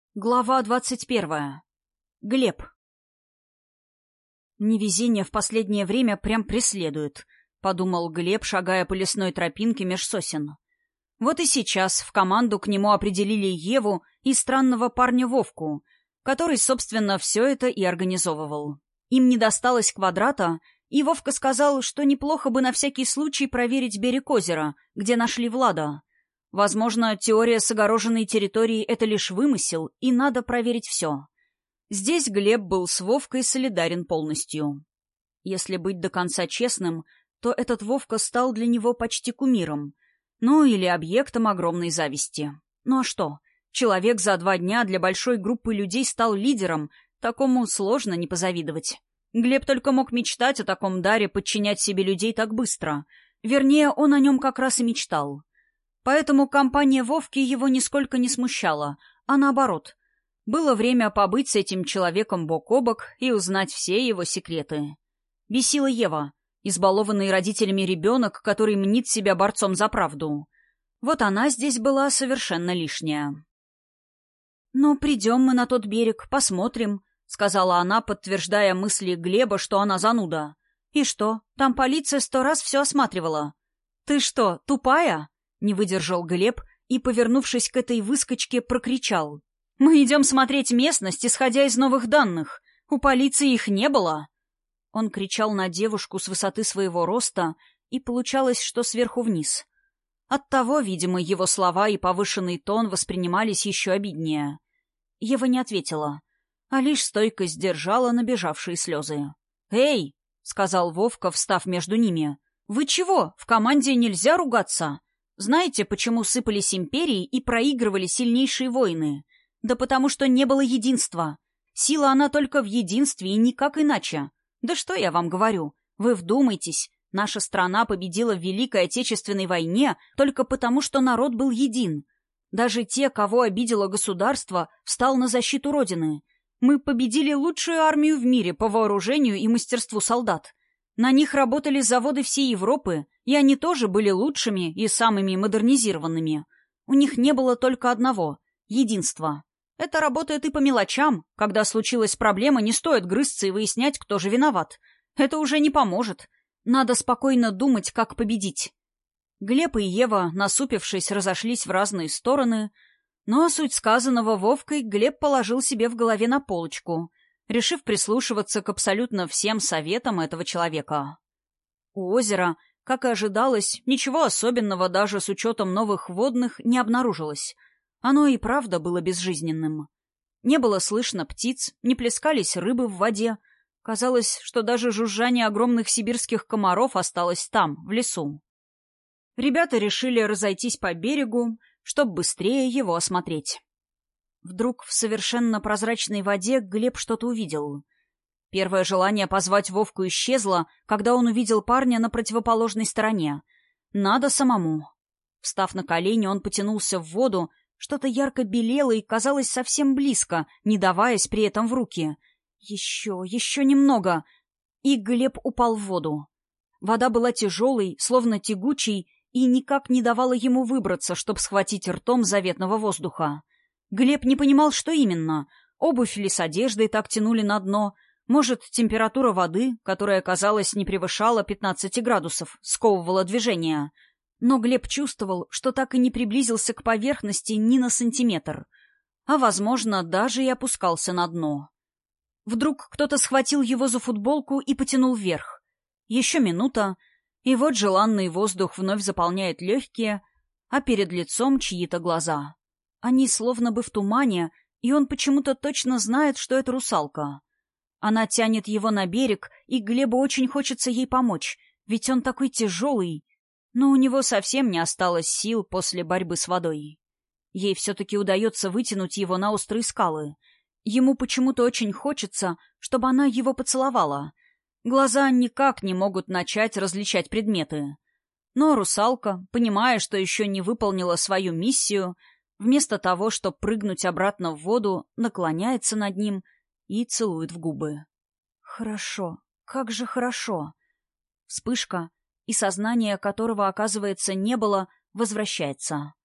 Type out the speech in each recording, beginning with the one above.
Глава 21. Глеб. «Невезение в последнее время прям преследует», — подумал Глеб, шагая по лесной тропинке меж сосен. Вот и сейчас в команду к нему определили Еву и странного парня Вовку, который, собственно, все это и организовывал. Им не досталось квадрата, и Вовка сказал, что неплохо бы на всякий случай проверить берег озера, где нашли Влада. Возможно, теория с огороженной территорией — это лишь вымысел, и надо проверить все. Здесь Глеб был с Вовкой солидарен полностью. Если быть до конца честным, то этот Вовка стал для него почти кумиром. Ну, или объектом огромной зависти. Ну а что? Человек за 2 дня для большой группы людей стал лидером, такому сложно не позавидовать. Глеб только мог мечтать о таком даре подчинять себе людей так быстро. Вернее, он о нем как раз и мечтал. Поэтому компания Вовки его нисколько не смущала, а наоборот. Было время побыть с этим человеком бок о бок и узнать все его секреты. Бесила Ева, избалованный родителями ребенок, который мнит себя борцом за правду. Вот она здесь была совершенно лишняя. «Ну, придем мы на тот берег, посмотрим», — сказала она, подтверждая мысли Глеба, что она зануда. «И что, там полиция 100 раз все осматривала». «Ты что, тупая?» — не выдержал Глеб и, повернувшись к этой выскочке, прокричал. «Мы идем смотреть местность, исходя из новых данных. У полиции их не было». Он кричал на девушку с высоты своего роста, и получалось, что сверху вниз. Оттого, видимо, его слова и повышенный тон воспринимались еще обиднее. Ева не ответила, а лишь стойко сдержала набежавшие слезы. «Эй!» — сказал Вовка, встав между ними. «Вы чего? В команде нельзя ругаться!» Знаете, почему сыпались империи и проигрывали сильнейшие войны? Да потому что не было единства. Сила она только в единстве и никак иначе. Да что я вам говорю? Вы вдумайтесь. Наша страна победила в Великой Отечественной войне только потому, что народ был един. Даже те, кого обидело государство, встал на защиту Родины. Мы победили лучшую армию в мире по вооружению и мастерству солдат. На них работали заводы всей Европы, и они тоже были лучшими и самыми модернизированными. У них не было только одного — единства. Это работает и по мелочам. Когда случилась проблема, не стоит грызться и выяснять, кто же виноват. Это уже не поможет. Надо спокойно думать, как победить. Глеб и Ева, насупившись, разошлись в разные стороны, но суть сказанного Вовкой Глеб положил себе в голове на полочку, решив прислушиваться к абсолютно всем советам этого человека. У озера, как и ожидалось, ничего особенного даже с учетом новых водных не обнаружилось. Оно и правда было безжизненным. Не было слышно птиц, не плескались рыбы в воде. Казалось, что даже жужжание огромных сибирских комаров осталось там, в лесу. Ребята решили разойтись по берегу, чтобы быстрее его осмотреть. Вдруг в совершенно прозрачной воде Глеб что-то увидел. Первое желание позвать Вовку исчезло, когда он увидел парня на противоположной стороне. Надо самому. Встав на колени, он потянулся в воду, что-то ярко белело и казалось совсем близко, не даваясь при этом в руки. Еще немного. И Глеб упал в воду. Вода была тяжелой, словно тягучей, и никак не давала ему выбраться, чтобы схватить ртом заветного воздуха. Глеб не понимал, что именно. Обувь или с одеждой так тянули на дно. Может, температура воды, которая, казалось, не превышала 15 градусов, сковывала движение. Но Глеб чувствовал, что так и не приблизился к поверхности ни на сантиметр. А, возможно, даже и опускался на дно. Вдруг кто-то схватил его за футболку и потянул вверх. Еще минута, и вот желанный воздух вновь заполняет легкие, а перед лицом чьи-то глаза. Они словно бы в тумане, и он почему-то точно знает, что это русалка. Она тянет его на берег, и Глебу очень хочется ей помочь, ведь он такой тяжелый. Но у него совсем не осталось сил после борьбы с водой. Ей все-таки удается вытянуть его на острые скалы. Ему почему-то очень хочется, чтобы она его поцеловала. Глаза никак не могут начать различать предметы. Но русалка, понимая, что еще не выполнила свою миссию, вместо того, чтобы прыгнуть обратно в воду, наклоняется над ним и целует в губы. Хорошо, как же хорошо. Вспышка, и сознание которого, оказывается, не было, возвращается.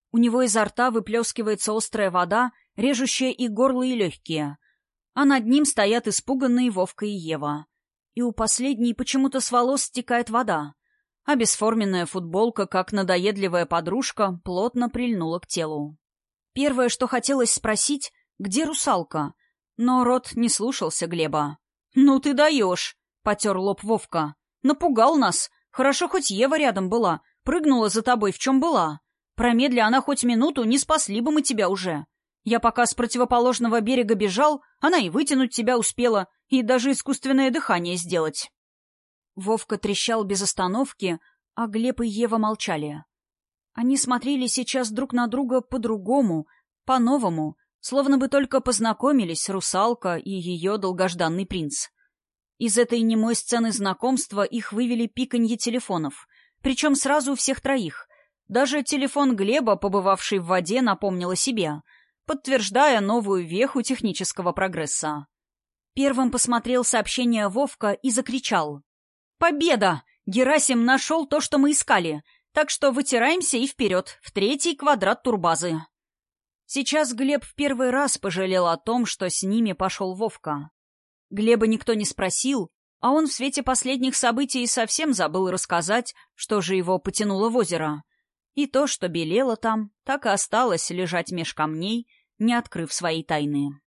У него изо рта выплескивается острая вода, режущая и горло, и легкие. А над ним стоят испуганные Вовка и Ева. И у последней почему-то с волос стекает вода, а бесформенная футболка, как надоедливая подружка, плотно прильнула к телу. Первое, что хотелось спросить, где русалка? Но рот не слушался Глеба. «Ну ты даешь!» — потер лоб Вовка. «Напугал нас. Хорошо, хоть Ева рядом была. Прыгнула за тобой, в чем была. Промедли она хоть минуту, не спасли бы мы тебя уже. Я пока с противоположного берега бежал, она и вытянуть тебя успела, и даже искусственное дыхание сделать». Вовка трещал без остановки, а Глеб и Ева молчали. Они смотрели сейчас друг на друга по-другому, по-новому, словно бы только познакомились русалка и ее долгожданный принц. Из этой немой сцены знакомства их вывели пиканье телефонов, причем сразу у всех троих. Даже телефон Глеба, побывавший в воде, напомнил о себе, подтверждая новую веху технического прогресса. Первым посмотрел сообщение Вовка и закричал: «Победа! Герасим нашел то, что мы искали, так что вытираемся и вперед, в третий квадрат турбазы». Сейчас Глеб в первый раз пожалел о том, что с ними пошел Вовка. Глеба никто не спросил, а он в свете последних событий совсем забыл рассказать, что же его потянуло в озеро. И то, что белело там, так и осталось лежать меж камней, не открыв своей тайны.